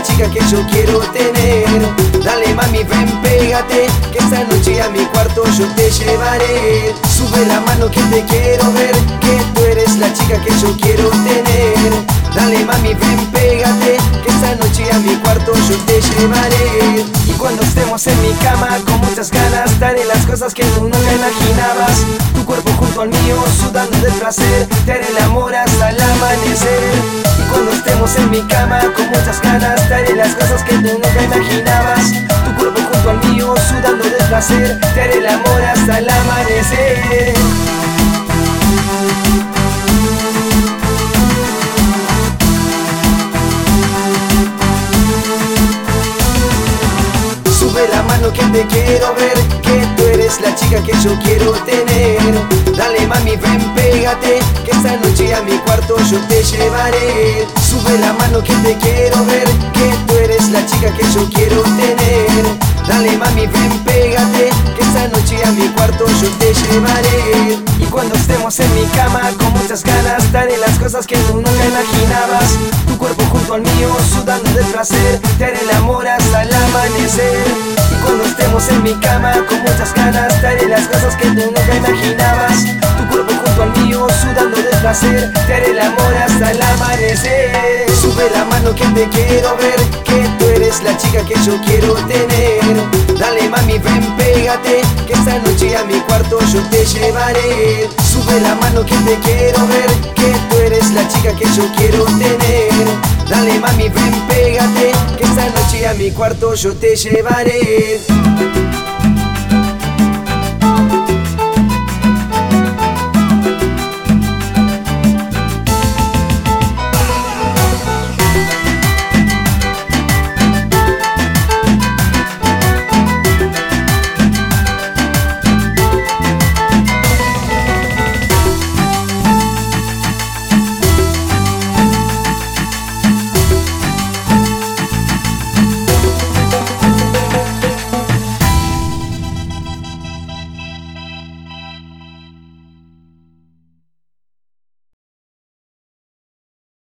chica que yo quiero tener. Dale mami, ven, pégate, que esta noche a mi cuarto yo te llevaré. Sube la mano que te quiero ver, que tú eres la chica que yo quiero tener. Dale mami, ven, pégate, que esta noche a mi cuarto yo te llevaré. Y cuando estemos en mi cama con muchas ganas, te haré las cosas que tú nunca imaginabas. Tu cuerpo junto al mío, sudando de placer, te haré el amor hasta el amanecer. Y cuando estemos en mi cama con muchas ganas, te haré las cosas que tú nunca imaginabas. Tu cuerpo junto al mío, sudando de placer, te haré el amor hasta el amanecer. Sube la mano que te quiero ver, que tú eres la chica que yo quiero tener. Dale mami, ven, pégate, que esta noche a mi cuarto yo te llevaré. Sube la mano que te quiero ver, que tú eres la chica que yo quiero tener. Dale mami, ven, pégate, que esta noche a mi cuarto yo te llevaré. Y cuando estemos en mi cama con muchas ganas, te haré las cosas que tú nunca imaginabas. Tu cuerpo junto al mío, sudando de placer, te haré el amor hasta el amanecer. Y cuando estemos en mi cama con muchas ganas, te haré las cosas que tú nunca imaginabas. Tu cuerpo junto al mío, sudando de placer, te haré el amor hasta el amanecer. Sube la mano que te quiero ver, que tú eres la chica que yo quiero tener. Dale mami, ven, pégate, que esta noche a mi cuarto yo te llevaré. Sube la mano que te quiero ver, que tú eres la chica que yo quiero tener. Dale mami, ven, pégate, que esta noche a mi cuarto yo te llevaré.